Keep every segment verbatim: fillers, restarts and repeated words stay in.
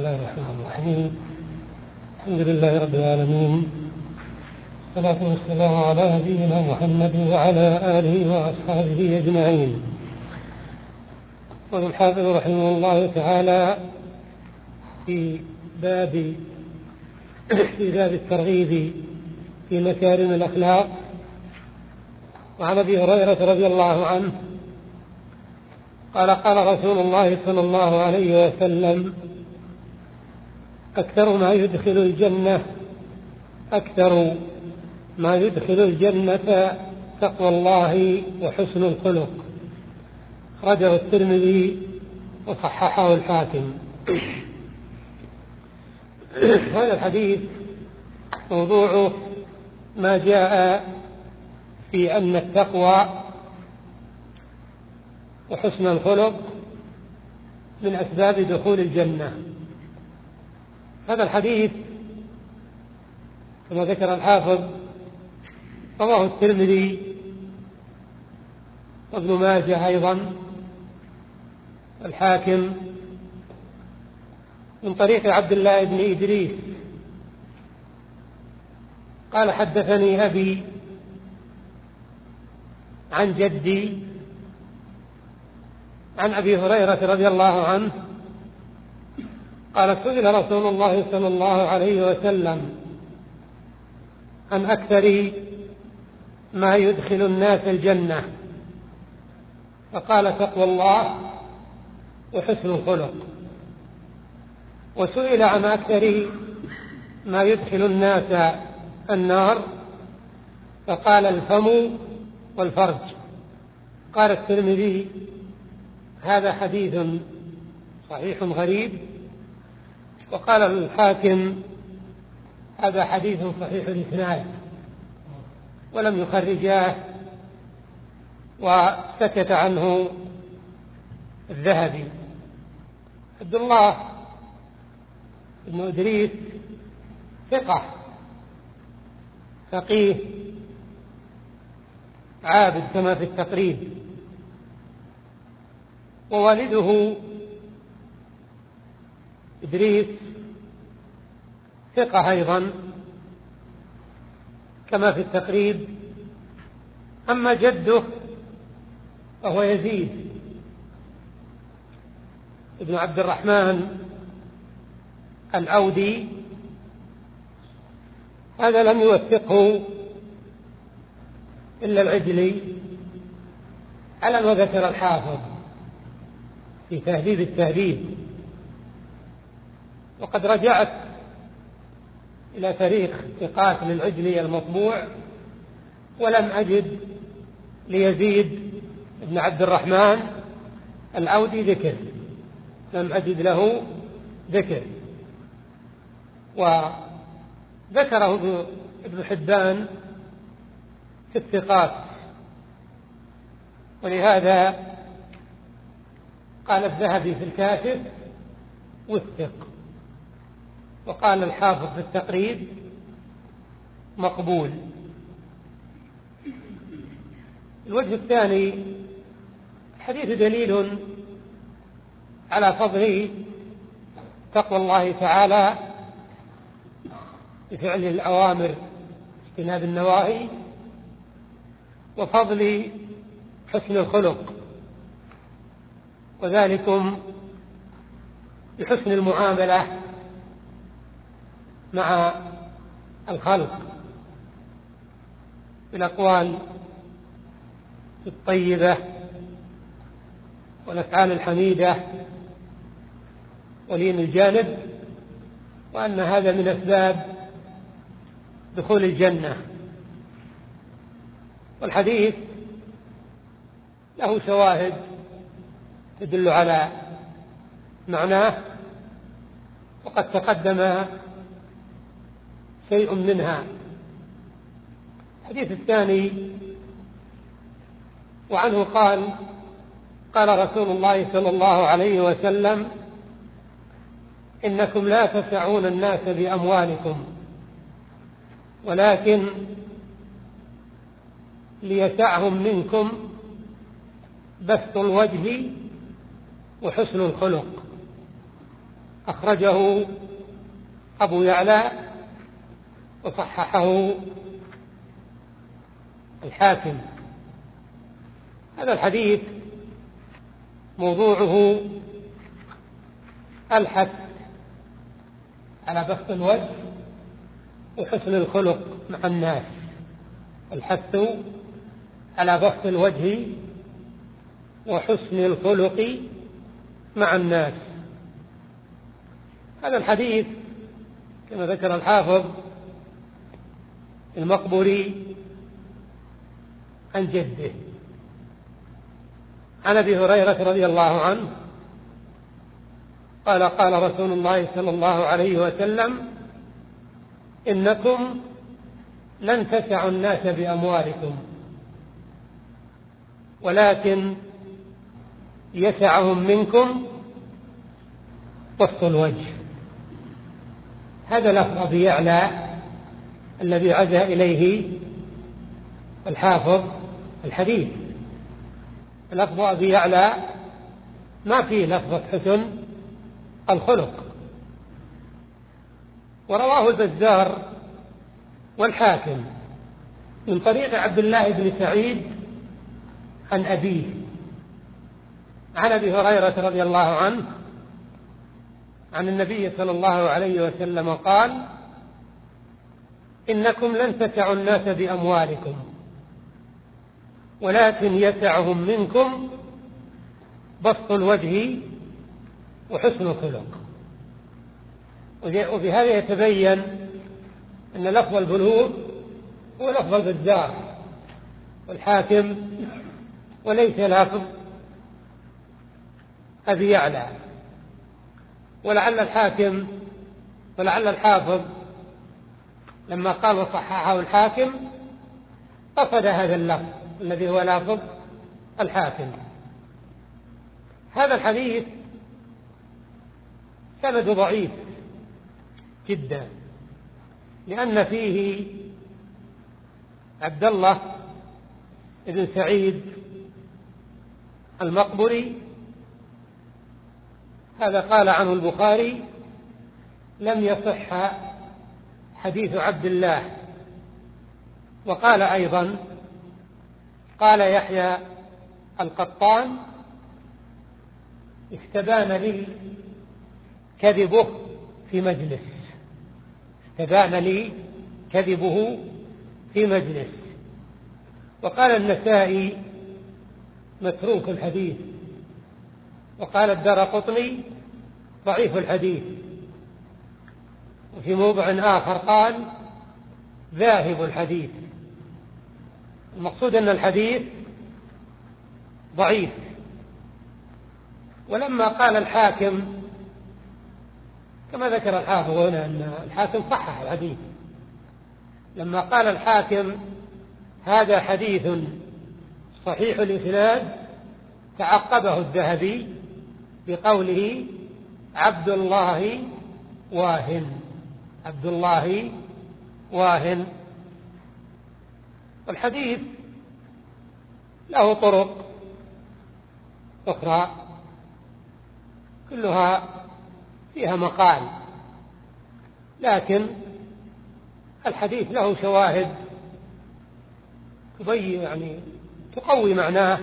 الله الرحمن الرحيم. الحمد لله رب العالمين، والصلاة والسلام على نبينا محمد وعلى آله وأصحابه أجمعين. والحافظ رحمه الله تعالى في باب في باب الترغيب في مكارم الأخلاق. وعن أبي هريرة رضي الله عنه قال قال رسول الله صلى الله عليه وسلم: أكثر ما يدخل الجنة أكثر ما يدخل الجنة تقوى الله وحسن الخلق. أخرجه الترمذي وصححه الحاكم. هذا الحديث موضوعه ما جاء في أن التقوى وحسن الخلق من أسباب دخول الجنة. هذا الحديث كما ذكر الحافظ رواه الترمذي وابن ماجه أيضا الحاكم من طريق عبد الله بن إدريس قال: حدثني أبي عن جدي عن أبي هريرة رضي الله عنه قال: سئل رسول الله صلى الله عليه وسلم عن أكثر ما يدخل الناس الجنة، فقال: تقوى الله وحسن الخلق. وسئل عن أكثر ما يدخل الناس النار، فقال: الفم والفرج. قال الترمذي: هذا حديث صحيح غريب. وقال الحاكم: هذا حديث صحيح الإسناد، ولم يخرجاه، وسكت عنه الذهبي. عبد الله بن إدريس ثقة فقيه عابد كما في التقريب، ووالده إدريس ثقة أيضا كما في التقريب. أما جده فهو يزيد ابن عبد الرحمن الأودي، هذا لم يوثقه إلا العجلي على ما ذكر الحافظ في تهذيب التهذيب. وقد رجعت إلى تاريخ ثقات للعجلي المطبوع ولم أجد ليزيد بن عبد الرحمن الأودي ذكر، لم أجد له ذكر. وذكره ابن حبان في الثقات، ولهذا قال الذهبي في الكاشف: وثق. وقال الحافظ في التقريب: مقبول. الوجه الثاني: الحديث دليل على فضل تقوى الله تعالى بفعل الأوامر واجتناب النواهي، وفضل حسن الخلق، وذلكم بحسن المعاملة مع الخلق بالأقوال الطيبة والأفعال الحميدة ولين الجانب، وأن هذا من أسباب دخول الجنة. والحديث له شواهد تدل على معناه، وقد تقدم شيء منها. الحديث الثاني: وعنه قال: قال رسول الله صلى الله عليه وسلم: إنكم لا تسعون الناس بأموالكم، ولكن ليسعهم منكم بسط الوجه وحسن الخلق. أخرجه أبو يعلى وصححه الحاكم. هذا الحديث موضوعه الحث على بسط الوجه وحسن الخلق مع الناس، الحث على بسط الوجه وحسن الخلق مع الناس. هذا الحديث كما ذكر الحافظ المقبري عن جده عن أبي هريرة رضي الله عنه قال قال رسول الله صلى الله عليه وسلم: إنكم لن تسعوا الناس بأموالكم ولكن يسعهم منكم بسط الوجه. هذا لفظ أبي يعلى الذي عزى إليه الحافظ الحديث. لفظ أبي يعلى ما فيه لفظة حسن الخلق. ورواه البزار والحاكم من طريق عبد الله بن سعيد عن أبيه عن أبي هريرة رضي الله عنه عن النبي صلى الله عليه وسلم قال: إنكم لن تسعوا الناس بأموالكم ولكن يسعهم منكم بسط الوجه وحسن الخلق. وبهذا يتبين أن لفظ البلوغ هو لفظ البزار والحاكم وليس لفظ أبي يعلى. ولعل الحاكم ولعل الحافظ لما قال وصححه الحاكم قصد هذا اللفظ الذي هو لفظ الحاكم. هذا الحديث سند ضعيف جدا لأن فيه عبد الله بن سعيد المقبري. هذا قال عنه البخاري: لم يصح حديث عبد الله. وقال أيضا قال يحيى القطان: استبان لي كذبه في مجلس استبان لي كذبه في مجلس. وقال النسائي: متروك الحديث. وقال الدارقطني: ضعيف الحديث. وفي موضع آخر قال: ذاهب الحديث. المقصود أن الحديث ضعيف. ولما قال الحاكم كما ذكر الحافظ هنا أن الحاكم صحح الحديث، لما قال الحاكم هذا حديث صحيح الإسناد تعقبه الذهبي بقوله: عبد الله واهن عبد الله واهن. والحديث له طرق أخرى كلها فيها مقال، لكن الحديث له شواهد تبين يعني تقوي معناه،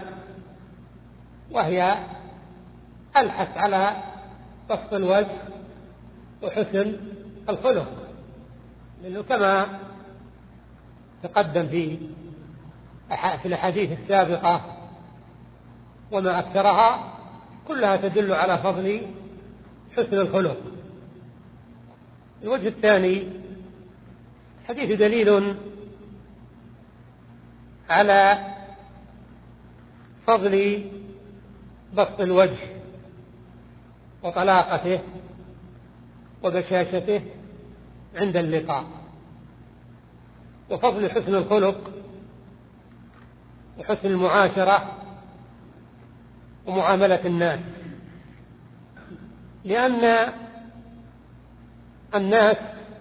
وهي الحث على بسط الوجه وحسن الخلق، لأنه كما تقدم في في الأحاديث السابقة وما أكثرها كلها تدل على فضل حسن الخلق. الوجه الثاني: حديث دليل على فضل بسط الوجه وطلاقته وبشاشته عند اللقاء، وفضل حسن الخلق وحسن المعاشرة ومعاملة الناس، لأن الناس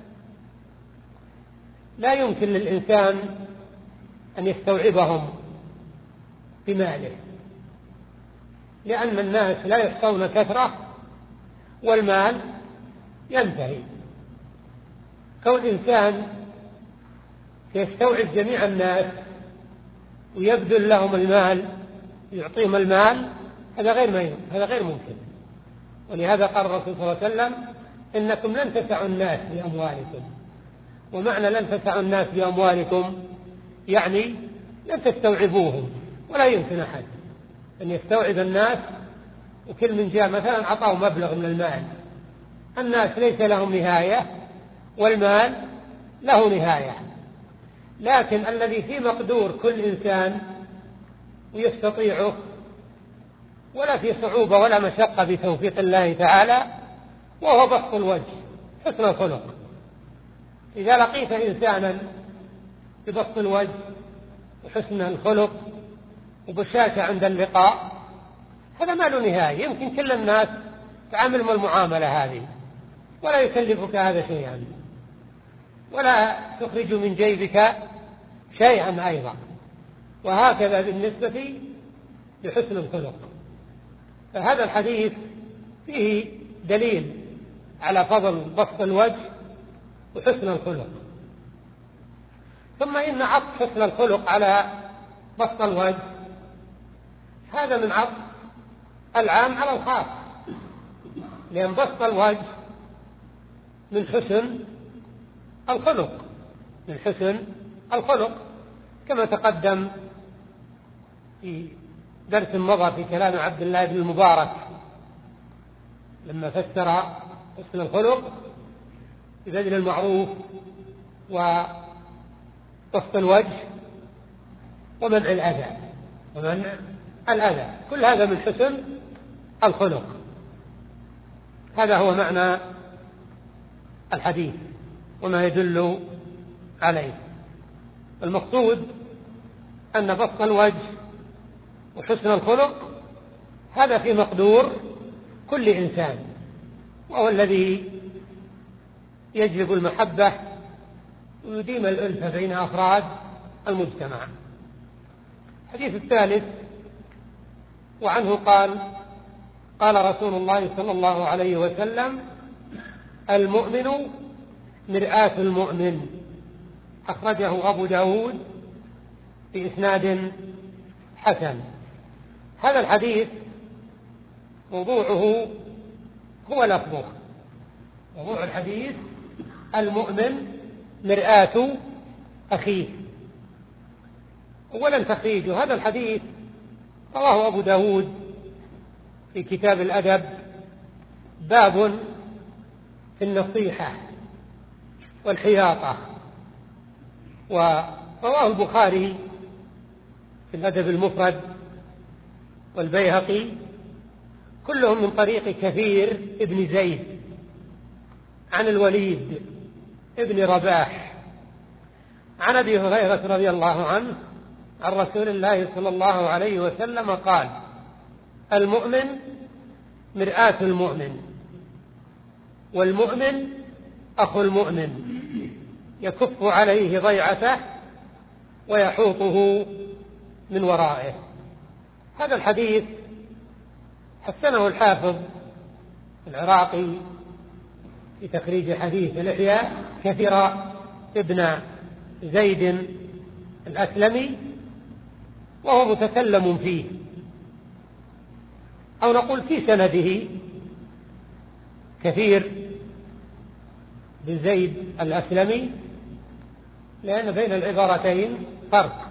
لا يمكن للإنسان أن يستوعبهم بماله، لأن الناس لا يحصون كثرة والمال ينتهي. كون إنسان يستوعب جميع الناس ويبذل لهم المال ويعطيهم المال، هذا غير هذا غير ممكن. ولهذا قال الرسول صلى الله عليه وسلم: إنكم لن تسعوا الناس بأموالكم. ومعنى لن تسعوا الناس بأموالكم يعني لن تستوعبوهم، ولا يمكن أحد أن يستوعب الناس. وكل من جاء مثلا أعطاه مبلغ من المال، الناس ليس لهم نهاية والمال له نهاية. لكن الذي في مقدور كل إنسان ويستطيعه ولا في صعوبة ولا مشقة بتوفيق الله تعالى، وهو بسط الوجه، حسن الخلق. إذا لقيت إنسانا ببسط الوجه وحسن الخلق وبشاشة عند اللقاء، هذا ما له نهاية. يمكن كل الناس تعاملهم المعاملة هذه، ولا يكلفك هذا شيئا، ولا تخرج من جيبك شيئا أيضا. وهكذا بالنسبة لحسن الخلق. فهذا الحديث فيه دليل على فضل بسط الوجه وحسن الخلق. ثم إن عطف حسن الخلق على بسط الوجه هذا من عطف العام على الخاص، لأن بسط الوجه من حسن الخلق من حسن الخلق كما تقدم في درس مضى في كلام عبد الله بن المبارك لما فسر حسن الخلق ببذل المعروف وبسط الوجه ومنع الأذى ومنع الأذى كل هذا من حسن الخلق. هذا هو معنى الحديث وما يدل عليه. المقصود أن بسط الوجه وحسن الخلق هذا في مقدور كل إنسان، وهو الذي يجلب المحبة ويديم الألفة بين أفراد المجتمع. الحديث الثالث وعنه قال: قال رسول الله صلى الله عليه وسلم: المؤمن مرآة المؤمن. أخرجه أبو داود بإسناد حسن. هذا الحديث موضوعه هو لفظه. موضوع الحديث: المؤمن مرآة أخيه. أولا تخريج هذا الحديث رواه أبو داود في كتاب الأدب باب في النصيحة والحياطة، ورواه البخاري في الأدب المفرد والبيهقي كلهم من طريق كثير ابن زيد عن الوليد ابن رباح عن أبي هريرة رضي الله عنه عن رسول الله صلى الله عليه وسلم قال: المؤمن مرآة المؤمن، والمؤمن أخو المؤمن، يكف عليه ضيعته ويحوطه من ورائه. هذا الحديث حسنه الحافظ العراقي في تخريج حديث الإحياء كثر ابن زيد الأسلمي، وهو متكلم فيه، أو نقول في سنده كثير بن زيد الأسلمي، لأن بين العبارتين فرق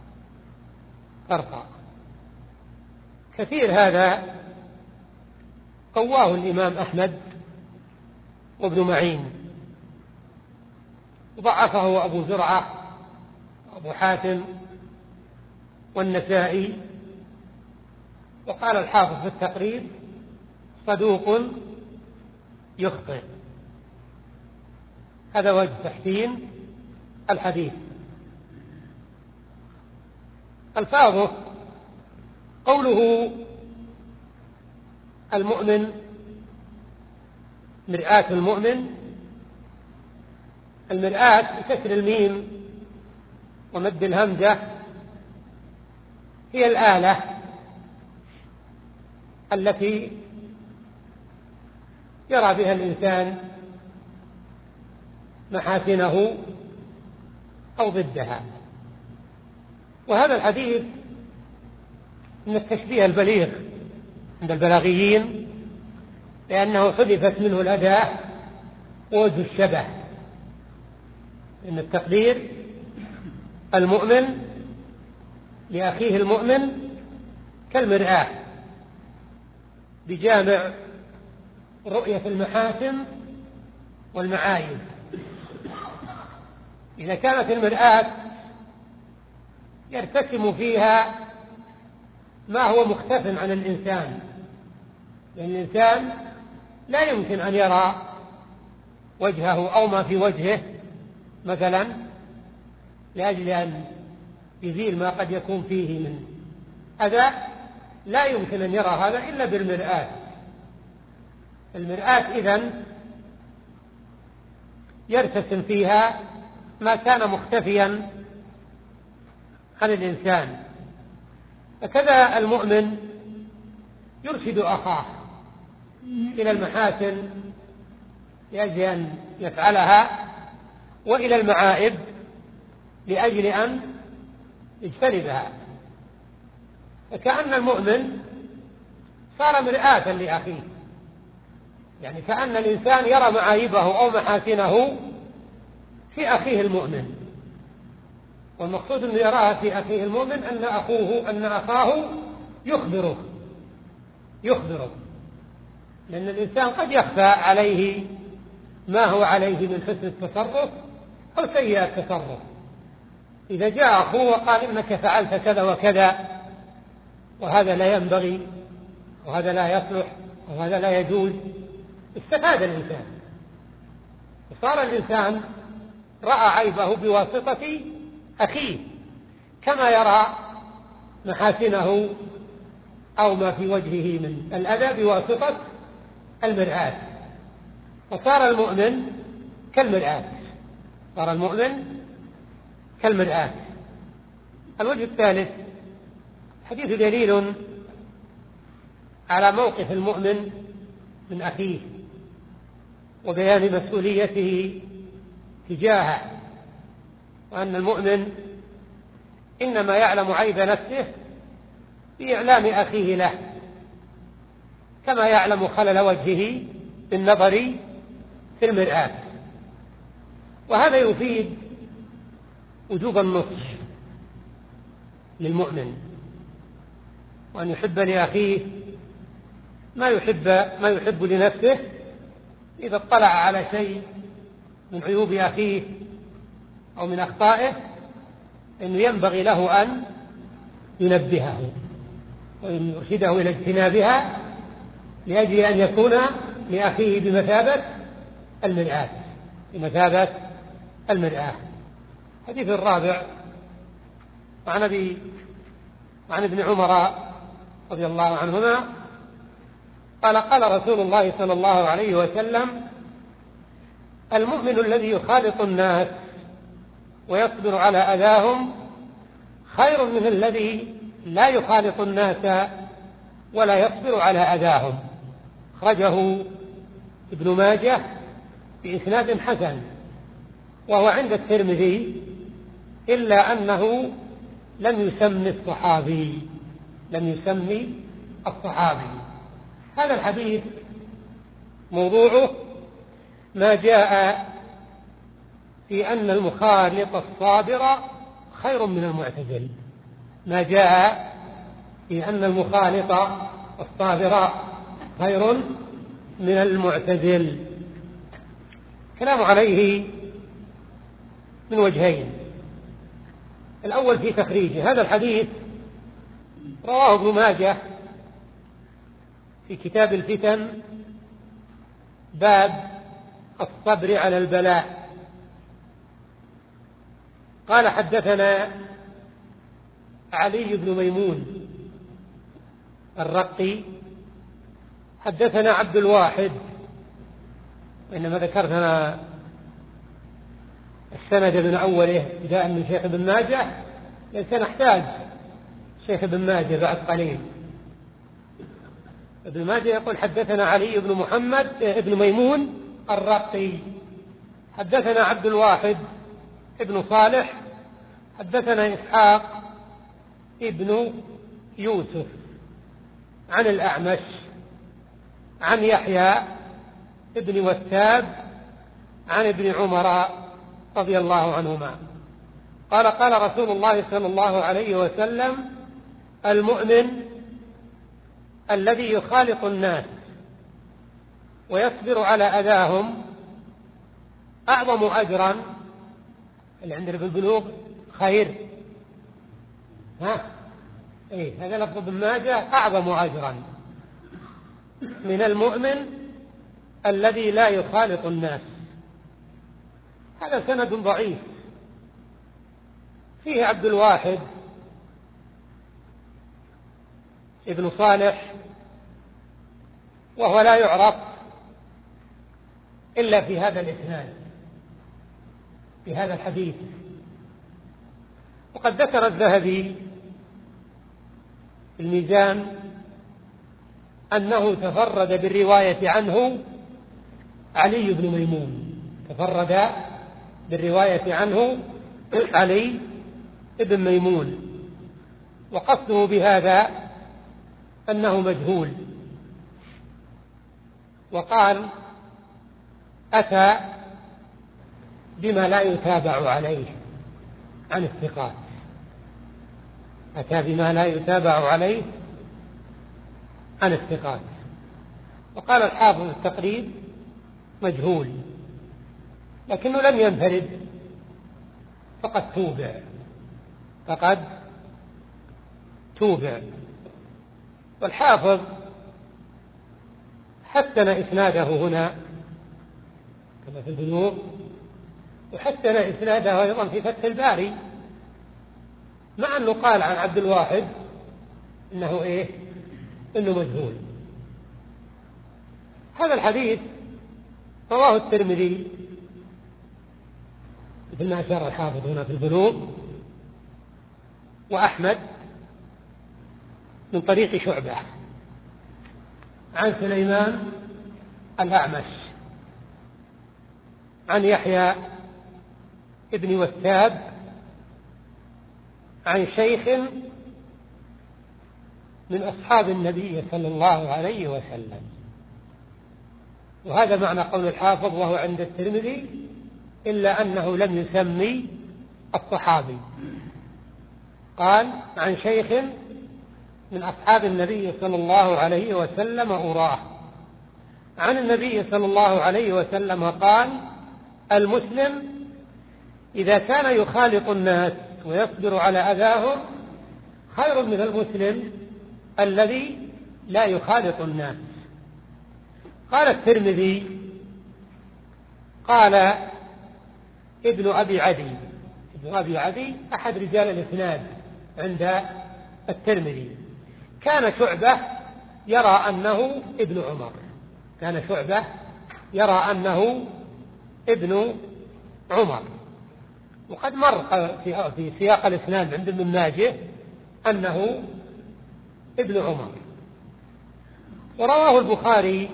فرق كثير. هذا قواه الإمام أحمد وابن معين، وضعفه أبو زرعة وأبو حاتم والنسائي. وقال الحافظ في التقريب: صدوق يخطئ. هذا وجه تحسين الحديث. ألفاظه: قوله المؤمن مرآة المؤمن، المرآة بكسر الميم ومد الهمزة هي الآلة التي يرى بها الإنسان محاسنه أو ضدها. وهذا الحديث من التشبيه البليغ عند البلاغيين، لأنه حذفت منه الأداة ووجه الشبه، إن التقدير المؤمن لأخيه المؤمن كالمرآة بجامع رؤية المحاسن والمعايب. إذا كانت المرآة يرتسم فيها ما هو مختف عن الإنسان، لأن الإنسان لا يمكن أن يرى وجهه أو ما في وجهه مثلا، لأجل أن يزيل ما قد يكون فيه من أذى، لا يمكن أن يرى هذا إلا بالمرآة. المرآة إذن يرتسم فيها ما كان مختفيا عن الإنسان. فكذا المؤمن يرشد أخاه إلى المحاسن لأجل أن يفعلها، وإلى المعائب لأجل أن يجتنبها. فكأن المؤمن صار مرآة لأخيه، يعني كأن الإنسان يرى معايبه أو محاسنه في أخيه المؤمن، والمقصود أن يراها في أخيه المؤمن أن أخوه أن أخاه يخبره يخبره لأن الإنسان قد يخفى عليه ما هو عليه من حسن التصرف أو سيء التصرف. إذا جاء أخوه وقال إنك فعلت كذا وكذا وهذا لا ينبغي وهذا لا يصلح وهذا لا يجوز، استفاد الإنسان، وصار الإنسان رأى عيبه بواسطة أخيه كما يرى محاسنه أو ما في وجهه من الأذى بواسطة المرآة. فصار المؤمن كالمرآة صار المؤمن كالمرآة. الوجه الثالث، حديث دليل على موقف المؤمن من أخيه وبيان مسؤوليته تجاهه، وأن المؤمن إنما يعلم عيب نفسه بإعلام أخيه له، كما يعلم خلل وجهه بالنظر في المرآة. وهذا يفيد وجوب النصح للمؤمن، وأن يحب لأخيه ما يحب ما يحب لنفسه. إذا اطلع على شيء من عيوب أخيه أو من أخطائه أنه ينبغي له أن ينبهه وأن يرشده إلى اجتنابها، لأجل أن يكون لأخيه بمثابة المرآة بمثابة المرآة. حديث الرابع، وعن أبي وعن ابن عمر رضي الله عنهما قال قال رسول الله صلى الله عليه وسلم: المؤمن الذي يخالط الناس ويصبر على أذاهم خير من الذي لا يخالط الناس ولا يصبر على أذاهم. أخرجه ابن ماجه بإسناد حسن، وهو عند الترمذي، إلا أنه لم يسمي الصحابي لم يسمي الصحابي. هذا الحديث موضوعه ما جاء في أن المخالط الصابر خير من المعتزل ما جاء في أن المخالط الصابر خير من المعتزل. كلام عليه من وجهين. الأول في تخريجه. هذا الحديث رواه ابن ماجه في كتاب الفتن، باب الصبر على البلاء. قال: حدثنا علي بن ميمون الرقي، حدثنا عبد الواحد، وإنما ذكرنا السند من أوله بداء من شيخ ابن ماجه، لأن سنحتاج شيخ ابن ماجه بعد قليل. ابن ماجه يقول: حدثنا علي بن محمد ابن ميمون الرقي، حدثنا عبد الواحد ابن صالح حدثنا إسحاق ابن يوسف عن الأعمش عن يحيى ابن وثاب عن ابن عمر رضي الله عنهما قال قال رسول الله صلى الله عليه وسلم: المؤمن الذي يخالط الناس ويصبر على أذاهم أعظم أجرا. اللي عندنا في البلوغ خير، ها إيه هذا لفظ ابن ماجه: أعظم أجرا من المؤمن الذي لا يخالط الناس. هذا سند ضعيف فيه عبد الواحد ابن صالح، وهو لا يعرف إلا في هذا الإسناد في هذا الحديث. وقد ذكر الذهبي في الميزان أنه تفرد بالرواية عنه علي بن ميمون تفرد بالرواية عنه علي بن ميمون وقصده بهذا أنه مجهول. وقال: أتى بما لا يتابع عليه عن الثقات أتى بما لا يتابع عليه عن الثقات. وقال الحافظ التقريب: مجهول، لكنه لم ينفرد، فقد توبع فقد توبع والحافظ حسن إسناده هنا كما في البلوغ، وحسن إسناده أيضا في فتح الباري، مع أنه قال عن عبد الواحد إنه إيه إنه مجهول. هذا الحديث رواه الترمذي مثل ما أشار الحافظ هنا في البلوغ، وأحمد من طريق شعبة عن سليمان الأعمش عن يحيى ابن وثاب عن شيخ من أصحاب النبي صلى الله عليه وسلم. وهذا معنى قول الحافظ: وهو عند الترمذي، إلا أنه لم يسمي الصحابي، قال: عن شيخ من أصحاب النبي صلى الله عليه وسلم أراه عن النبي صلى الله عليه وسلم قال: المسلم إذا كان يخالط الناس ويصبر على أذاهم خير من المسلم الذي لا يخالط الناس. قال الترمذي: قال ابن أبي عدي ابن أبي عدي أحد رجال الإسناد عند الترمذي، كان شعبة يرى أنه ابن عمر كان شعبة يرى أنه ابن عمر وقد مر في سياق الإسناد عند ابن ماجه أنه ابن عمر. ورواه البخاري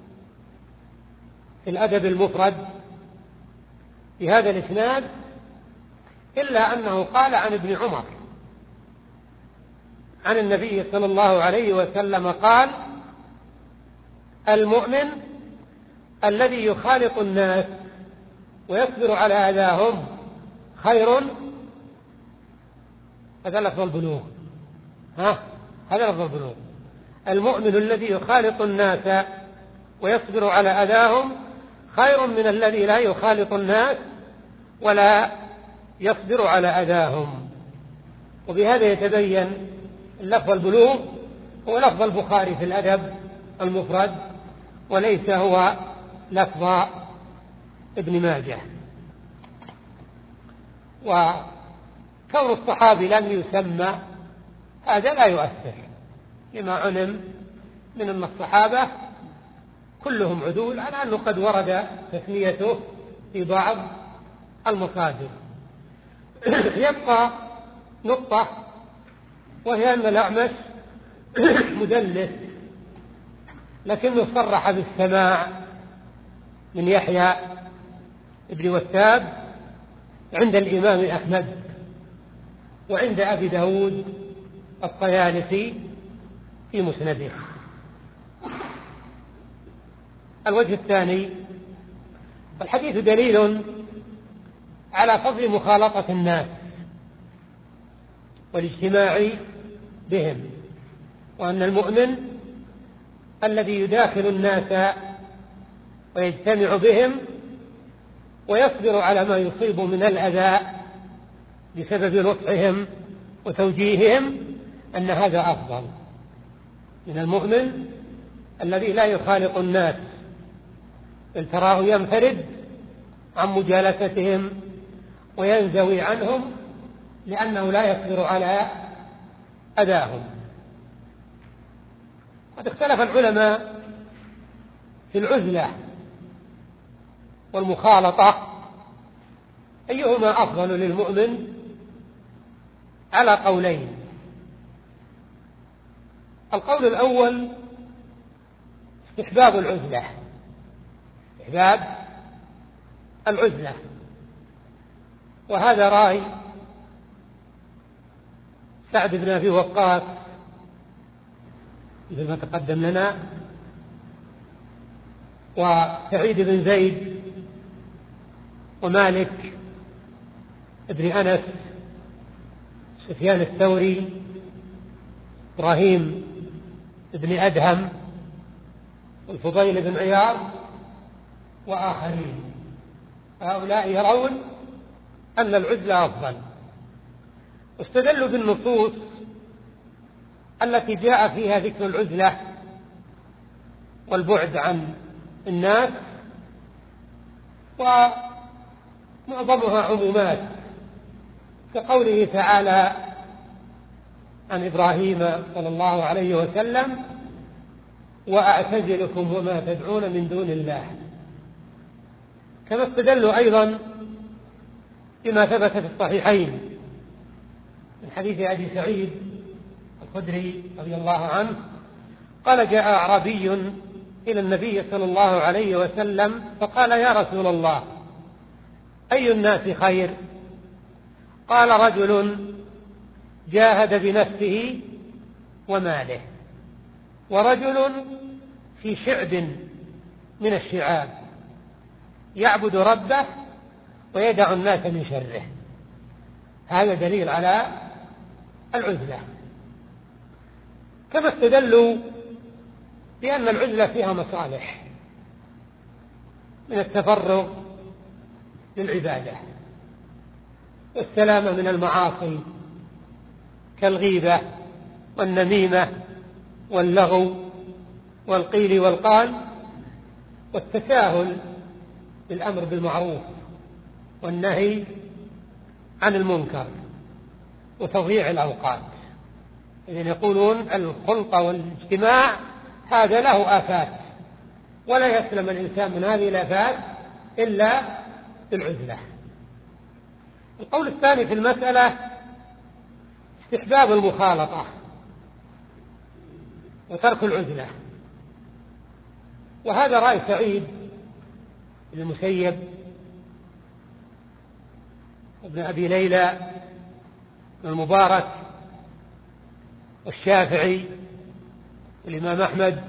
في الأدب المفرد في هذا الإسناد، إلا أنه قال عن ابن عمر عن النبي صلى الله عليه وسلم قال: المؤمن الذي يخالط الناس ويصبر على أذاهم خير. هذا لفظ البلوغ ها هذا لفظ البلوغ المؤمن الذي يخالط الناس ويصبر على أذاهم خير من الذي لا يخالط الناس ولا يصبر على أذاهم. وبهذا يتبين لفظ البلوغ هو لفظ البخاري في الأدب المفرد، وليس هو لفظ ابن ماجه. وكون الصحابي لم يسمى هذا لا يؤثر، لما علم من أن الصحابة كلهم عدول، على أنه قد ورد تسميته في بعض المصادر. يبقى نقطة، وهي أن الأعمش مدلس، لكنه صرح بالسماع من يحيى بن وثاب عند الإمام أحمد وعند أبي داود الطيالسي في مسنده. الوجه الثاني: الحديث دليل على فضل مخالطة الناس والاجتماع بهم، وأن المؤمن الذي يداخل الناس ويجتمع بهم ويصبر على ما يصيب من الأذى بسبب نصحهم وتوجيههم أن هذا أفضل من المؤمن الذي لا يخالط الناس، بل تراه ينفرد عن مجالستهم وينزوي عنهم لأنه لا يصبر على أذاهم. قد اختلف العلماء في العزلة والمخالطة أيهما أفضل للمؤمن على قولين. القول الأول: استحباب العزلة، استحباب العزلة، وهذا رأي سعد بن أبي وقاص مثل ما تقدم لنا، وسعيد بن زيد، ومالك بن أنس، سفيان الثوري، إبراهيم بن أدهم، والفضيل بن عياض وآخرين. هؤلاء يرون أن العزلة أفضل، واستدلوا بالنصوص التي جاء فيها ذكر العزلة والبعد عن الناس، ومعظمها عمومات، كقوله تعالى عن إبراهيم صلى الله عليه وسلم: وأعتزلكم وما تدعون من دون الله. كما استدلوا أيضا بما ثبت في الصحيحين من حديث أبي سعيد الخدري رضي الله عنه قال: جاء أعرابي إلى النبي صلى الله عليه وسلم فقال: يا رسول الله، أي الناس خير؟ قال: رجل جاهد بنفسه وماله، ورجل في شعب من الشعاب يعبد ربه ويدع الناس من شره. هذا دليل على العزلة. كما استدلوا بأن العزلة فيها مصالح من التفرغ للعبادة والسلامة من المعاصي كالغيبة والنميمة واللغو والقيل والقال، والتساهل بالأمر بالمعروف والنهي عن المنكر وتضييع الأوقات. إذن يقولون الخلطة والاجتماع هذا له آفات، ولا يسلم الإنسان من هذه الآفات إلا بالعزلة. القول الثاني في المسألة: استحباب المخالطة وترك العزلة، وهذا رأي سعيد بن المسيب وابن أبي ليلى والمبارك والشافعي والإمام أحمد،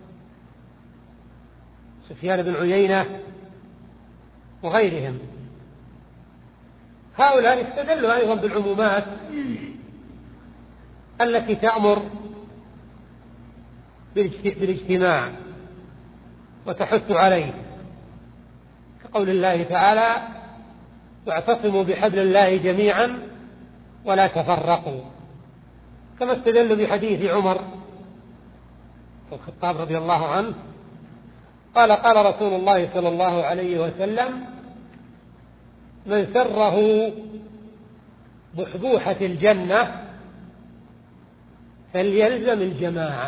سفيان بن عيينة وغيرهم. هؤلاء استدلوا أيضا بالعمومات التي تأمر بالاجتماع وتحث عليه، كقول الله تعالى: واعتصموا بحبل الله جميعا ولا تفرقوا. كما استدلوا بحديث عمر بن الخطاب رضي الله عنه قال: قال رسول الله صلى الله عليه وسلم: من سره بحبوحة الجنة فليلزم الجماعة،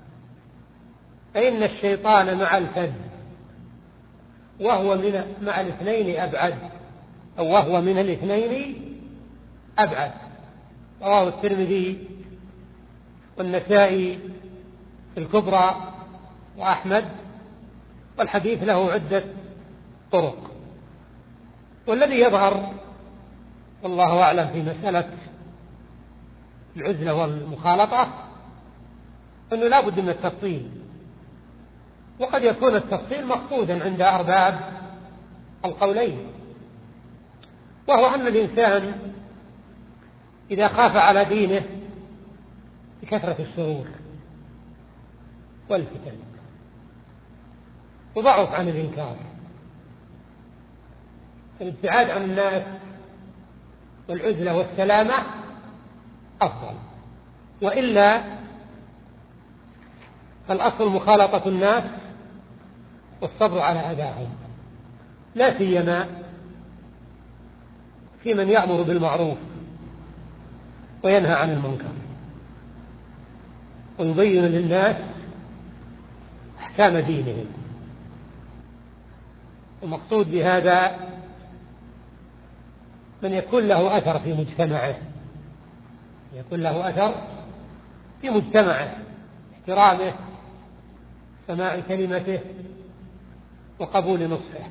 فإن الشيطان مع الفذ وهو من مع الاثنين أبعد، أو وهو من الاثنين أبعد. رواه الترمذي والنسائي في الكبرى وأحمد، والحديث له عدة طرق. والذي يظهر والله أعلم في مسألة العزلة والمخالطة أنه لا بد من التفصيل، وقد يكون التفصيل مقصودا عند أرباب القولين، وهو أن الإنسان إذا خاف على دينه بكثرة الشرور والفتن وضعف عن الإنكار، الابتعاد عن الناس والعزلة والسلامة أفضل، وإلا فالأصل مخالطة الناس والصبر على أذاهم، لا سيما في من يأمر بالمعروف وينهى عن المنكر ويبين للناس أحكام دينهم. المقصود بهذا من يكون له أثر في مجتمعه، يكون له أثر في مجتمعه، احترامه، سماع كلمته، وقبول نصحه.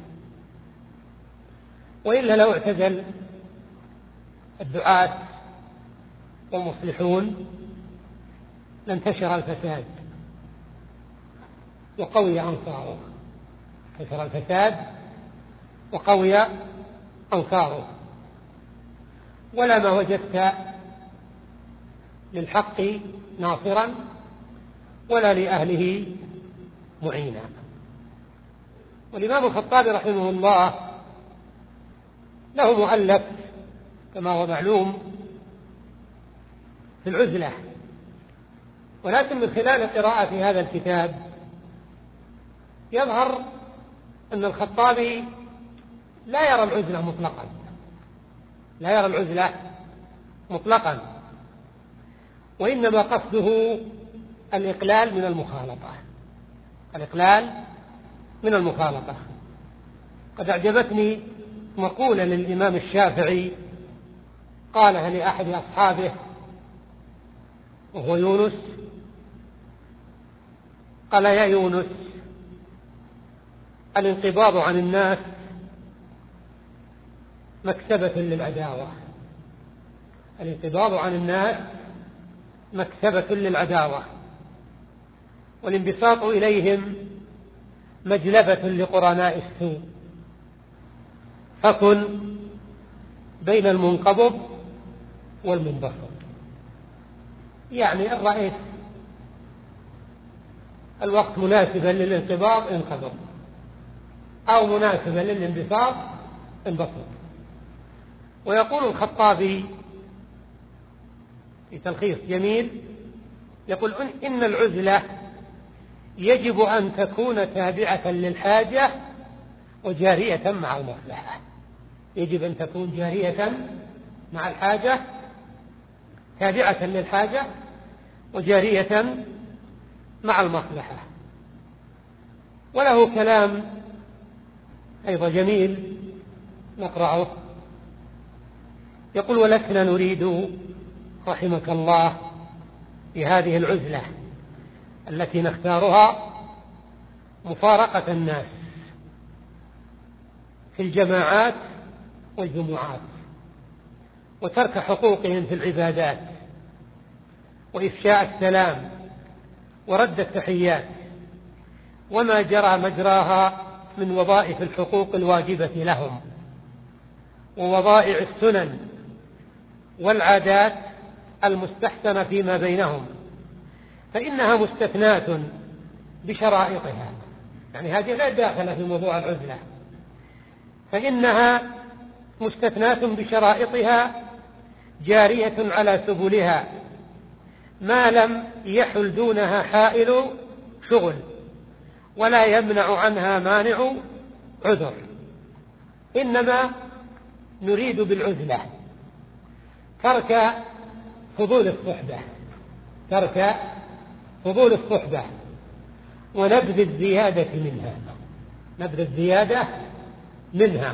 وإلا لو اعتزل الدعاة والمصلحون لانتشر الفساد وقوي أنصاره، انتشر الفساد وقوي أنصاره، ولا ما وجدت للحق ناصرا ولا لأهله معينا. والإمام الخطابي رحمه الله له مؤلف كما هو معلوم في العزلة، ولكن من خلال قراءة هذا الكتاب يظهر أن الخطابي لا يرى العزلة مطلقا، لا يرى العزلة مطلقا، وإنما قصده الإقلال من المخالطة، الإقلال من المخالطة. قد أعجبتني مقولة للإمام الشافعي قالها لأحد أصحابه وهو يونس، قال: يا يونس، الانقباض عن الناس مكسبة للعداوة، الانقباض عن الناس مكسبة للعداوة، والانبساط إليهم مجلبة لقرناء السوء، فكن بين المنقبض والمنبسط. يعني إن رأيت الوقت مناسبا للانقباض انقبض، أو مناسبا للانبساط انبسط. ويقول الخطابي في تلخيص جميل، يقول: إن العزلة يجب أن تكون تابعة للحاجة وجارية مع المصلحة، يجب أن تكون جارية مع الحاجة، تابعة للحاجة وجارية مع المصلحة. وله كلام أيضا جميل نقرأه، يقول: ولسنا نريد رحمك الله بهذه العزلة التي نختارها مفارقة الناس في الجماعات والجمعات، وترك حقوقهم في العبادات، وإفشاء السلام ورد التحيات، وما جرى مجراها من وظائف الحقوق الواجبة لهم، ووضائع السنن والعادات المستحسنة فيما بينهم، فإنها مستثناة بشرائطها. يعني هذه لا داخل في موضوع العزلة، فإنها مستثناة بشرائطها جارية على سبلها ما لم يحل دونها حائل شغل ولا يمنع عنها مانع عذر. إنما نريد بالعزلة ترك فضول الصحبة، ترك فضول الصحبة ونبذ الزيادة منها، نبذ الزيادة منها،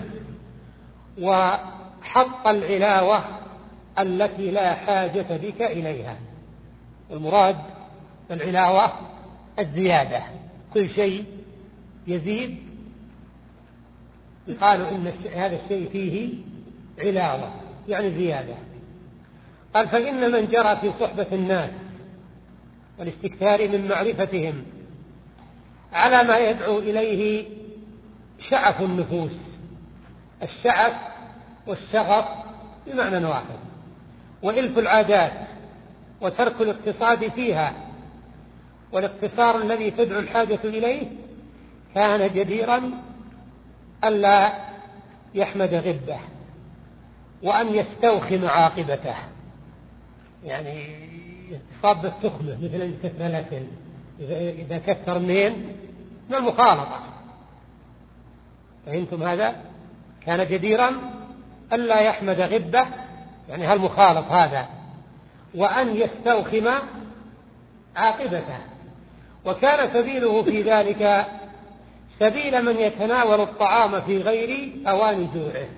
وحط العلاوة التي لا حاجة بك إليها. المراد العلاوة الزيادة، كل شيء يزيد قالوا إن هذا الشيء فيه علاوة يعني زيادة. قال فإن من جرى في صحبة الناس والاستكثار من معرفتهم على ما يدعو إليه شعف النفوس، الشعف والشغف بمعنى واحد، وإلف العادات وترك الاقتصاد فيها والاقتصار الذي تدعو الحاجة إليه، كان جديرا ألا يحمد غبه وأن يستوخم عاقبته، يعني يصاب بالتخمة مثل كثر الأكل، إذا كثر منين من المخالطة. فهمتم هذا؟ كان جديرا ألا يحمد غبه يعني هالمخالط هذا، وأن يستوخم عاقبته. وكان سبيله في ذلك سبيل من يتناول الطعام في غير أوان جوعه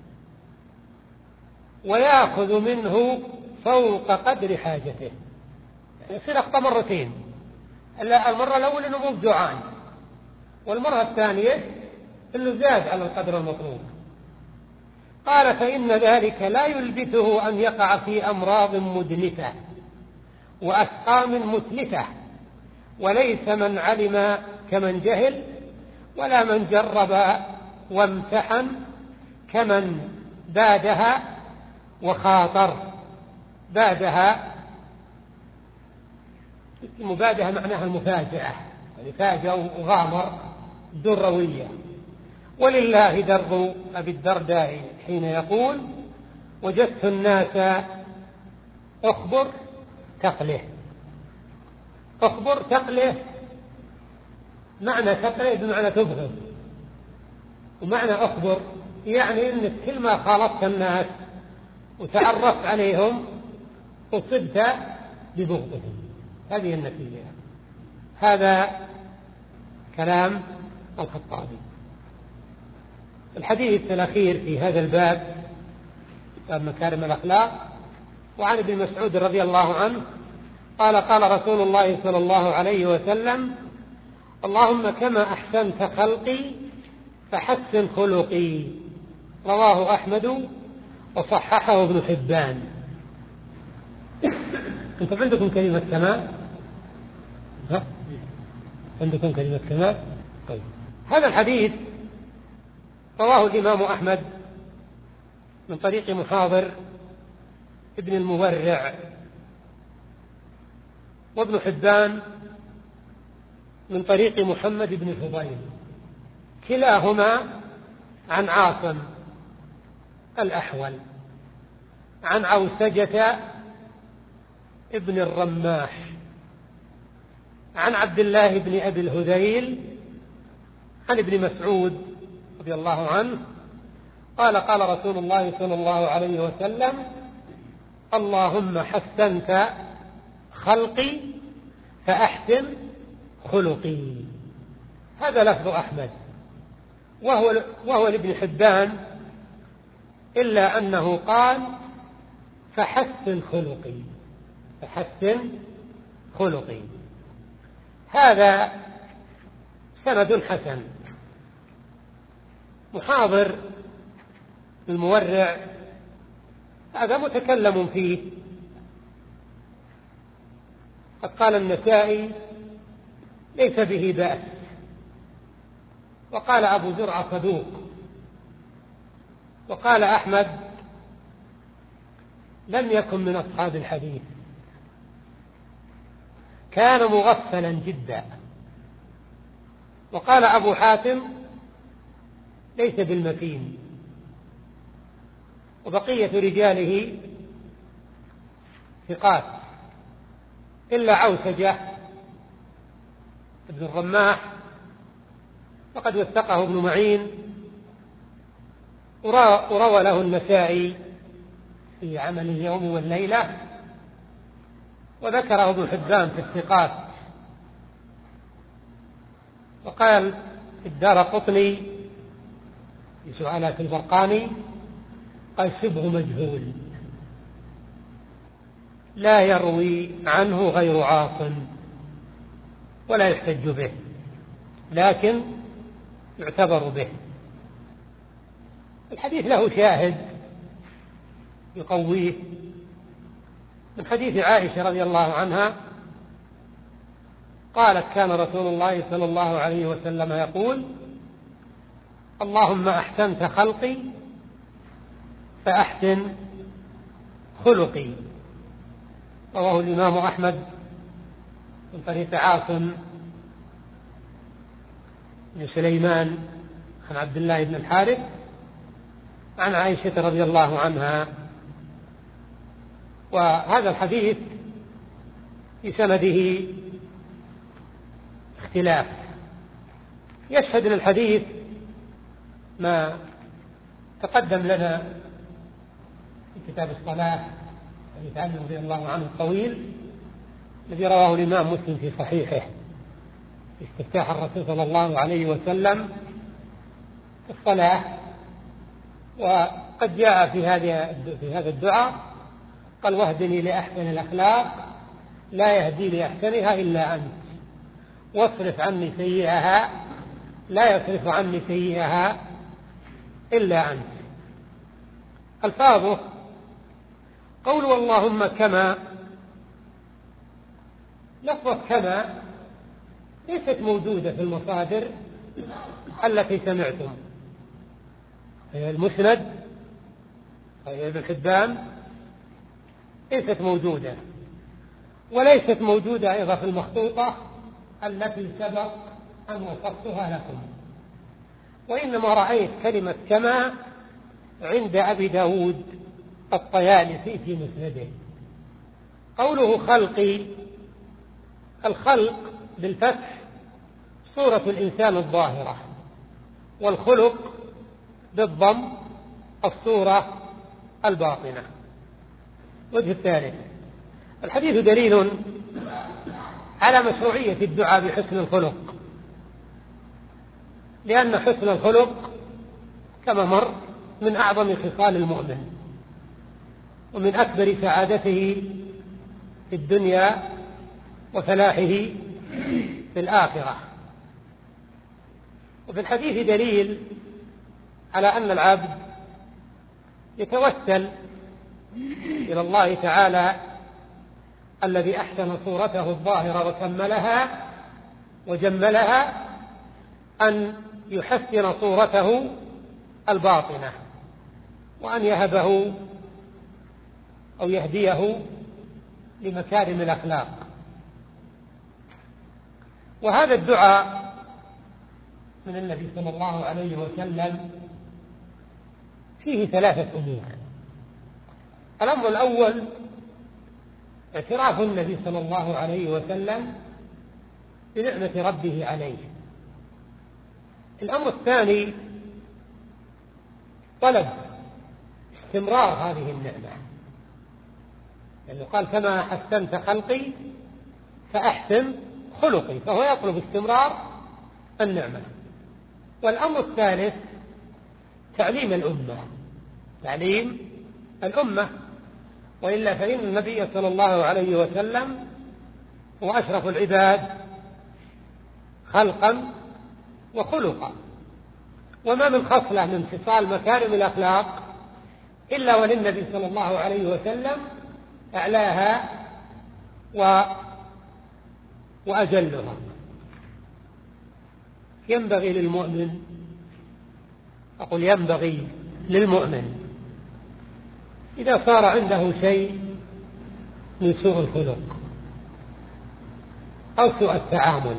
ويأخذ منه فوق قدر حاجته. يصير أخطأ مرتين، المرة الأولى أنه مو جوعان، والمرة الثانية أنه زاد على القدر المطلوب. قال فإن ذلك لا يلبثه أن يقع في أمراض مدنفة وأسقام متلفة، وليس من علم كمن جهل، ولا من جرب وامتحن كمن بادها وخاطر. بادها المبادهة معناها المفاجأة، يعني فاجأ وغامر دروية. ولله در أبي الدرداء حين يقول وجدت الناس أخبر تقله. أخبر تقله معنى تقله بمعنى تبغض، ومعنى أخبر يعني أنك كل ما خالطت الناس وتعرفت عليهم أصبت ببغضهم. هذه النتيجة. هذا كلام الخطابي. الحديث الأخير في هذا الباب باب مكارم الأخلاق، وعن ابن مسعود رضي الله عنه قال قال رسول الله صلى الله عليه وسلم اللهم كما أحسنت خلقي فحسن خلقي. رواه أحمد وصححه ابن حبان. أنتم عندكم كلمة كما؟ ها؟ عندكم كلمة كما؟ طيب. هذا الحديث رواه الإمام أحمد من طريق محاضر ابن المورع، وابن حبان من طريق محمد بن فضيل، كلاهما عن عاصم الأحول عن عوسجة ابن الرماح عن عبد الله بن أبي الهذيل عن ابن مسعود رضي الله عنه قال قال رسول الله صلى الله عليه وسلم اللهم حسنت خلقي فأحسن خلقي. هذا لفظ أحمد وهو, وهو لابن حبان، إلا أنه قال فحسن خلقي فحسن خلقي. هذا سند حسن. محاضر المورع هذا متكلم فيه، قد قال النسائي ليس به بأس، وقال أبو زرعة صدوق، وقال أحمد لم يكن من أصحاب الحديث، كان مغفلا جدا. وقال أبو حاتم ليس بالمتين، وبقية رجاله ثقات إلا عوسجة ابن الرماح فقد وثقه ابن معين، وروى له النسائي في عمل اليوم والليلة، وذكره ابن حبان في الثقات. وقال الدارقطني في سؤالات البرقاني قال شبه مجهول لا يروي عنه غير عاصم ولا يحتج به، لكن يعتبر به. الحديث له شاهد يقويه من حديث عائشة رضي الله عنها قالت: كان رسول الله صلى الله عليه وسلم يقول: اللهم أحسنت خلقي فأحسن خلقي. رواه الإمام أحمد من طريق عاصم بن سليمان عن عبد الله بن الحارث عن عائشة رضي الله عنها. وهذا الحديث في سنده اختلاف. يشهد للحديث ما تقدم لنا في كتاب الصلاة حديث علي رضي الله عنه الطويل الذي رواه الإمام مسلم في صحيحه في استفتاح الرسول صلى الله عليه وسلم في الصلاة. وقد جاء في هذا في هذا الدعاء قال: واهدني لأحسن الأخلاق لا يهدي لأحسنها إلا أنت، واصرف عني سيئها لا يصرف عني سيئها إلا أنت. ألفاظه: قول اللهم كما. لفظة كما ليست موجودة في المصادر التي سمعتم، هي المسند هي ابن حبان ليست موجودة، وليست موجودة أيضا في المخطوطة التي سبق أن وصفتها لكم، وإنما رأيت كلمة كما عند أبي داود الطيالسي في مسنده. قوله خلقي، الخلق بالفتح صورة الإنسان الظاهرة، والخلق بالضم الصورة الباطنة. وجه الثالث: الحديث دليل على مشروعية الدعاء بحسن الخلق، لأن حسن الخلق كما مر من أعظم خصال المؤمن ومن أكبر سعادته في الدنيا وفلاحه في الآخرة. وفي الحديث دليل على أن العبد يتوسل إلى الله تعالى الذي أحسن صورته الظاهرة وكملها وجملها أن يحسن صورته الباطنة، وأن يهبه أو يهديه لمكارم الأخلاق. وهذا الدعاء من النبي صلى الله عليه وسلم فيه ثلاثة أمور. الأمر الأول اعتراف النبي صلى الله عليه وسلم بنعمة ربه عليه. الأمر الثاني طلب استمرار هذه النعمة، لأنه قال: كما حسنت خلقي فأحسن خلقي، فهو يطلب استمرار النعمة. والأمر الثالث تعليم الأمة، تعليم الأمة، وإلا فإن النبي صلى الله عليه وسلم هو أشرف العباد خلقا وخلقا، وما من خصلة من خصال مكارم الأخلاق إلا وللنبي صلى الله عليه وسلم أعلاها و... وأجلها. ينبغي للمؤمن، أقول ينبغي للمؤمن إذا صار عنده شيء من سوء الخلق أو سوء التعامل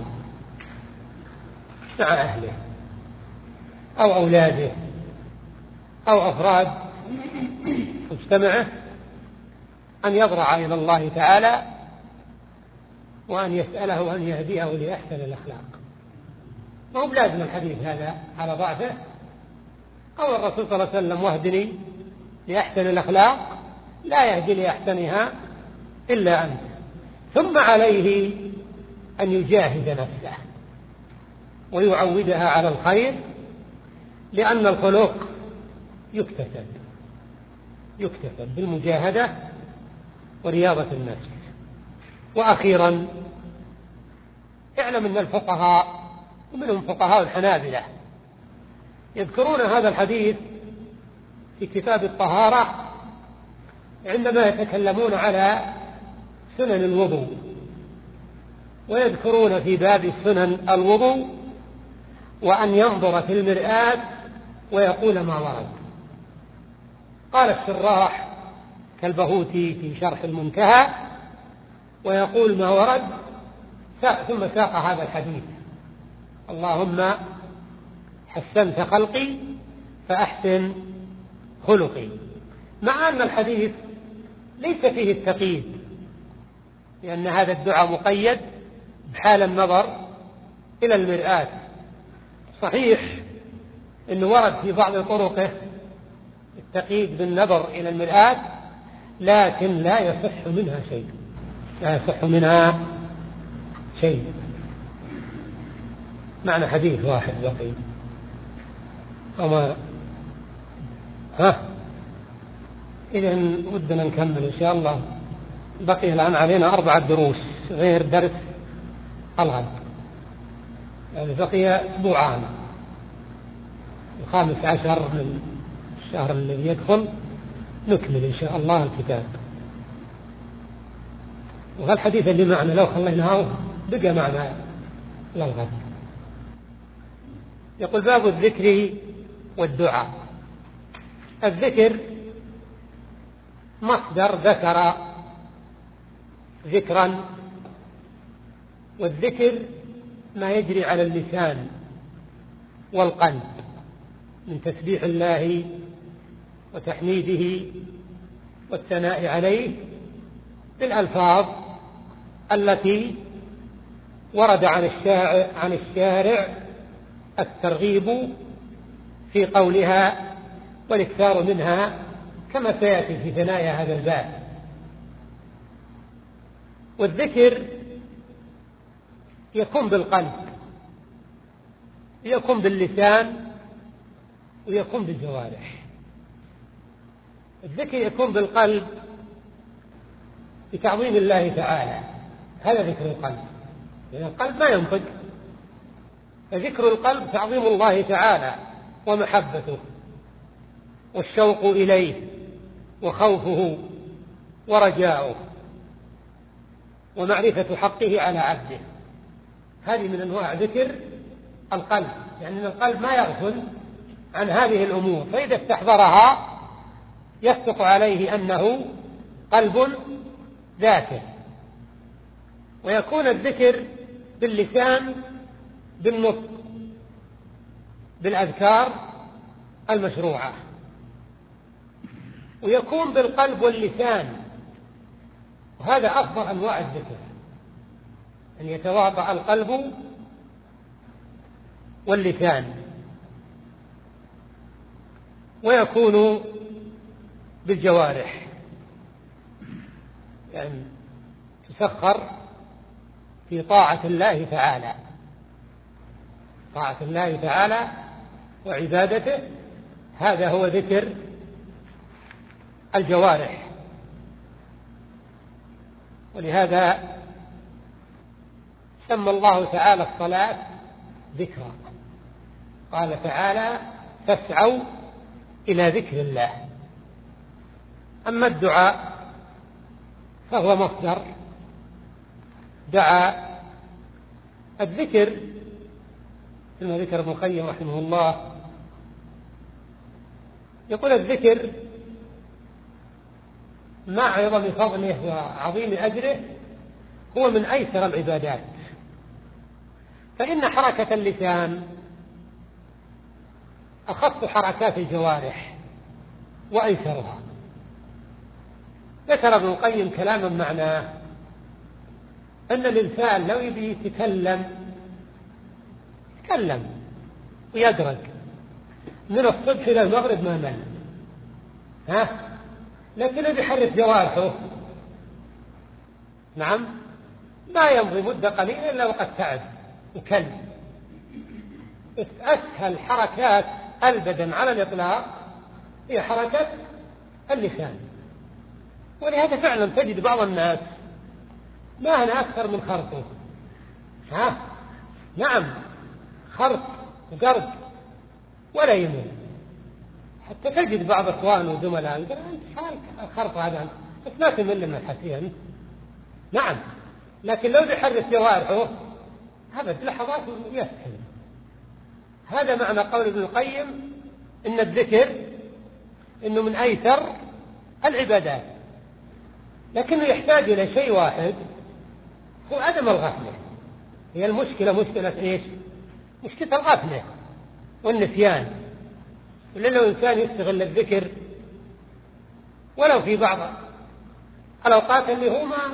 مع أهله أو أولاده أو أفراد مجتمعه، أن يضرع إلى الله تعالى وأن يسأله أن يهديه لأحسن الأخلاق. ما هو بلازم الحديث هذا على ضعفه. قول الرسول صلى الله عليه وسلم: واهدني لأحسن الأخلاق لا يهدي لأحسنها إلا أنت. ثم عليه أن يجاهد نفسه ويعودها على الخير، لأن الخلق يكتسب يكتسب بالمجاهدة ورياضة النفس. وأخيرا اعلم أن الفقهاء ومنهم فقهاء الحنابلة يذكرون هذا الحديث في كتاب الطهارة عندما يتكلمون على سنن الوضوء، ويذكرون في باب سنن الوضوء وأن ينظر في المرآة ويقول ما ورد. قال الشراح كالبهوتي في شرح المنتهى ويقول ما ورد، ثم ساق هذا الحديث: اللهم حسنت خلقي فأحسن خلقي، مع أن الحديث ليس فيه التقييد، لأن هذا الدعاء مقيد بحال النظر إلى المرآة. صحيح أنه ورد في بعض طرقه التقييد بالنظر إلى المرآة، لكن لا يصح منها شيء، لا يصح منها شيء. معنى حديث واحد بقي وما ها إذن ودنا نكمل إن شاء الله. بقي الآن علينا أربعة دروس غير درس الغد، يعني بقي أسبوعان، الخامس عشر من الشهر الذي يدخل نكمل إن شاء الله الكتاب. وهالحديث اللي معنا لو خليناه بقى معنا للغد. يقول: باب الذكر والدعاء. الذكر مصدر ذكر ذكرا، والذكر ما يجري على اللسان والقلب من تسبيح الله وتحميده والثناء عليه بالألفاظ التي ورد عن الشارع, عن الشارع الترغيب في قولها والاكثار منها، كما سيأتي في ثنايا هذا الباب. والذكر يكون بالقلب، يكون باللسان، ويكون بالجوارح. الذكر يكون بالقلب بتعظيم الله تعالى، هذا ذكر القلب، لأن القلب ما ينطق. فذكر القلب تعظيم الله تعالى ومحبته والشوق إليه وخوفه ورجاؤه ومعرفة حقه على عبده. هذه من أنواع ذكر القلب، يعني يعني القلب ما يغفل عن هذه الأمور، فإذا استحضرها يصدق عليه أنه قلب ذاكر. ويكون الذكر باللسان بالنطق بالأذكار المشروعة، ويكون بالقلب واللسان، وهذا أفضل أنواع الذكر، أن يتواطأ القلب واللسان. ويكون بالجوارح، يعني تسخر في طاعة الله تعالى، طاعة الله تعالى وعبادته، هذا هو ذكر الجوارح. ولهذا سمى الله تعالى الصلاة ذكرا، قال تعالى: فاسعوا إلى ذكر الله. أما الدعاء فهو مصدر دعا. الذكر كما ذكر ابن القيم رحمه الله، يقول: الذكر مع عظم فضله وعظيم أجره هو من أيسر العبادات، فإن حركة اللسان أخف حركات الجوارح وأيسرها. ذكر ابن القيم كلاما معناه أن الإنسان لو يبي يتكلم يتكلم ويدرج من الصبح إلى المغرب ما مل، ها؟ لكن اللي يحرك جوارحه نعم ما يمضي مدة قليلة إلا وقد تعب وكل. أسهل حركات البدن على الإطلاق هي حركة اللسان، ولهذا فعلا تجد بعض الناس ما هنا أكثر من خرطه، ها؟ نعم، خرط وقرد ولا يمل. حتى تجد بعض إخوانه وزملاء يقول أنت حالك الخرط هذا بس ما تمل من الحكي أنت. نعم، لكن لو بيحرك جوارحه هذا لحظات يسهل. هذا معنى قول ابن القيم إن الذكر إنه من أيسر العبادات، لكنه يحتاج إلى شيء واحد هو عدم الغفلة. هي المشكلة مشكلة إيش؟ مشكلة الغفلة والنسيان. ولا لو إنسان يستغل الذكر ولو في بعض الأوقات اللي هو ما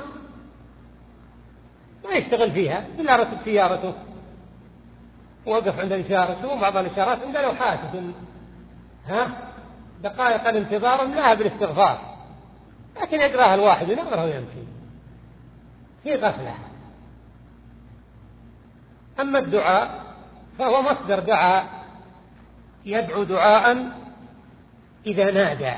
ما يشتغل فيها، إلا ركب سيارته ووقف عند إشارته، وبعض الإشارات عنده لو حاسس ها دقائق الانتظار لها بالاستغفار، لكن يقراها الواحد ينقرها ويمشي في غفلة. أما الدعاء فهو مصدر دعاء، يدعو دعاء إذا نادى.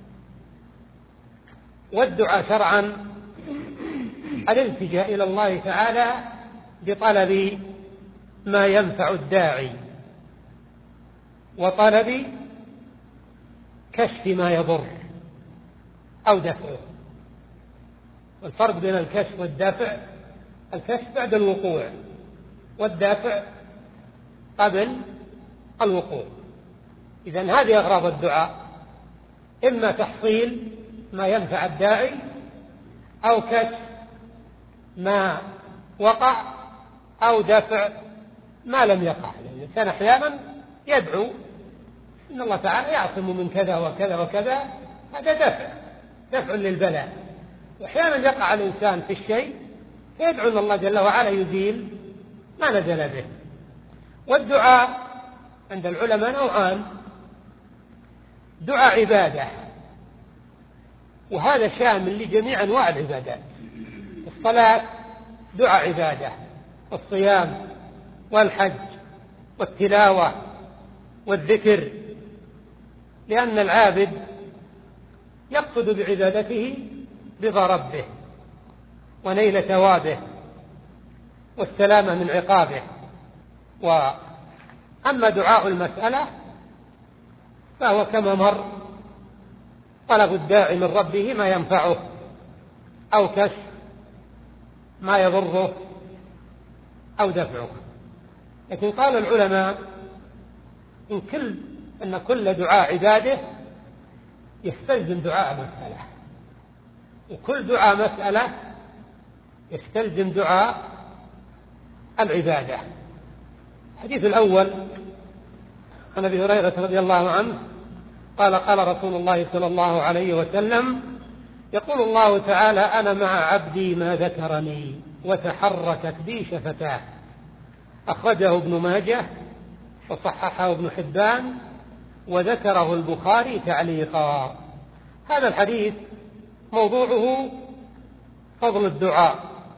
والدعاء شرعا الالتجاء إلى الله تعالى بطلب ما ينفع الداعي وطلب كشف ما يضر أو دفعه. والفرق بين الكشف والدفع: الكشف بعد الوقوع، والدافع قبل الوقوع. إذن هذه أغراض الدعاء: إما تحصيل ما ينفع الداعي، أو كشف ما وقع، أو دفع ما لم يقع. لأن الإنسان أحيانا يدعو إن الله تعالى يعصم من كذا وكذا وكذا، هذا دفع دفع للبلاء. وأحيانا يقع الإنسان في الشيء فيدعو أن الله جل وعلا يزيل ما نزل به. والدعاء عند العلماء نوعان: دعاء عبادة، وهذا شامل لجميع أنواع العبادات. الصلاة دعاء عبادة، والصيام والحج والتلاوة والذكر، لأن العابد يقصد بعبادته رضا ربه ونيل ثوابه والسلامة من عقابه. وأما دعاء المسألة فهو كما مر: طلب الداعي من ربه ما ينفعه، أو كشف ما يضره، أو دفعه. لكن قال العلماء إن كل أن كل دعاء عباده يستلزم دعاء مسألة، وكل دعاء مسألة يستلزم دعاء العبادة. الحديث الأول عن أبي هريرة رضي الله عنه قال: قال رسول الله صلى الله عليه وسلم: يقول الله تعالى: أنا مع عبدي ما ذكرني وتحركت بي شفتاه. أخرجه ابن ماجه وصححه ابن حبان وذكره البخاري تعليقا. هذا الحديث موضوعه فضل الدعاء،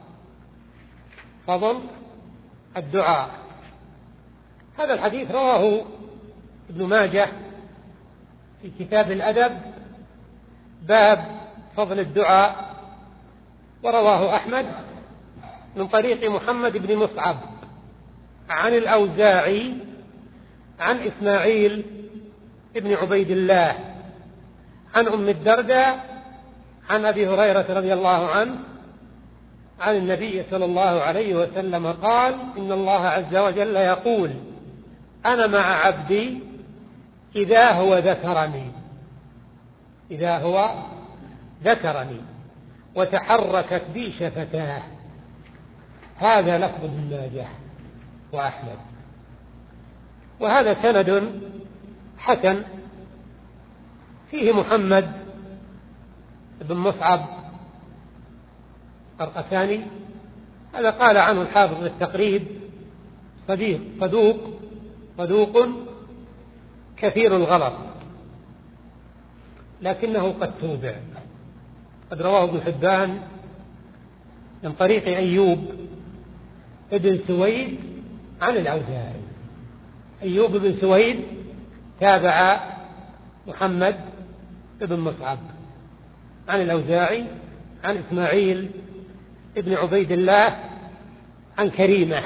فضل الدعاء. هذا الحديث رواه ابن ماجه في كتاب الأدب باب فضل الدعاء، ورواه أحمد من طريق محمد بن مصعب عن الأوزاعي عن إسماعيل ابن عبيد الله عن أم الدرداء عن أبي هريرة رضي الله عنه عن النبي صلى الله عليه وسلم قال: إن الله عز وجل يقول: أنا مع عبدي إذا هو ذكرني إذا هو ذكرني وتحركت بي شفتاه. هذا لفظ ابن ماجه وأحمد. وهذا سند حسن فيه محمد بن مصعب القساني، هذا قال عنه الحافظ التقريب: صديق صدوق صدوق كثير الغلط، لكنه قد توبع. قد رواه ابن حبان من طريق أيوب ابن سويد عن الأوزاعي. أيوب بن سويد تابع محمد بن مصعب عن الأوزاعي عن إسماعيل ابن عبيد الله عن كريمة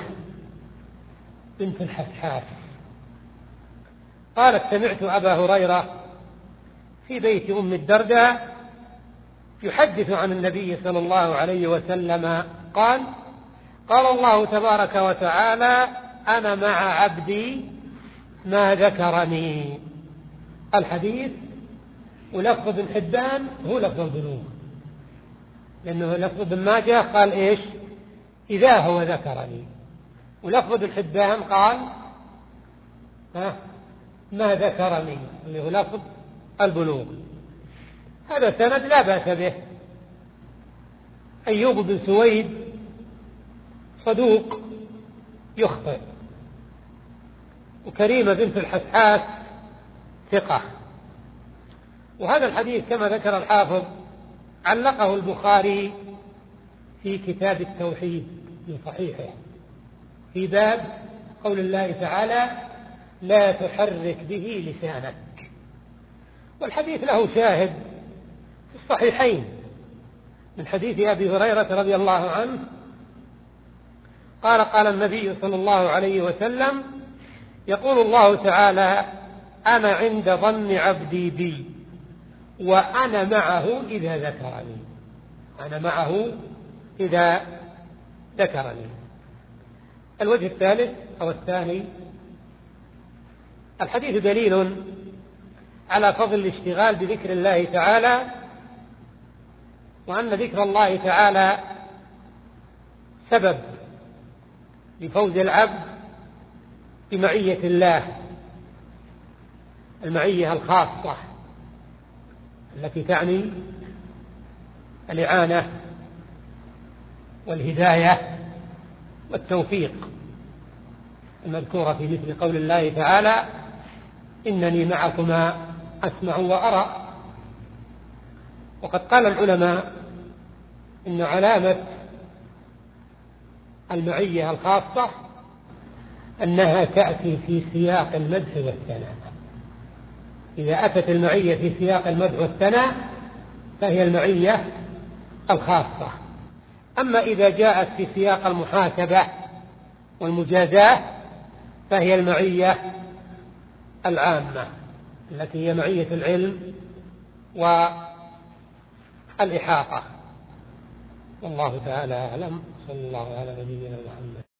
بنت الحسحاس قالت: سمعت أبا هريرة في بيت أم الدرداء يحدث عن النبي صلى الله عليه وسلم قال: قال الله تبارك وتعالى: أنا مع عبدي ما ذكرني. الحديث ولفظ ابن حبان هو لفظ البلوغ، لأنه لفظ ابن ماجه قال إيش؟ إذا هو ذكرني، ولفظ ابن حبان قال ها ما ذكرني، اللي هو لفظ البلوغ. هذا سند لا بأس به. أيوب بن سويد صدوق يخطئ، وكريمة بنت الحسحاس ثقة. وهذا الحديث كما ذكر الحافظ علقه البخاري في كتاب التوحيد من صحيحه في باب قول الله تعالى: لا تحرك به لسانك. والحديث له شاهد في الصحيحين من حديث أبي هريرة رضي الله عنه قال: قال النبي صلى الله عليه وسلم: يقول الله تعالى: أنا عند ظن عبدي بي وأنا معه إذا ذكرني. أنا معه إذا ذكرني. الوجه الثالث أو الثاني: الحديث دليل على فضل الاشتغال بذكر الله تعالى، وأن ذكر الله تعالى سبب لفوز العبد بمعية الله، المعية الخاصة التي تعني الإعانة والهداية والتوفيق، المذكورة في مثل قول الله تعالى: إنني معكما أسمع وأرى. وقد قال العلماء إن علامة المعية الخاصة أنها تأتي في سياق المدح والثناء. إذا أتت المعية في سياق المدح والثناء فهي المعية الخاصة. أما إذا جاءت في سياق المحاسبة والمجازاة فهي المعية العامة التي هي معية العلم والإحاطة. والله تعالى أعلم. صلى الله على نبينا محمد.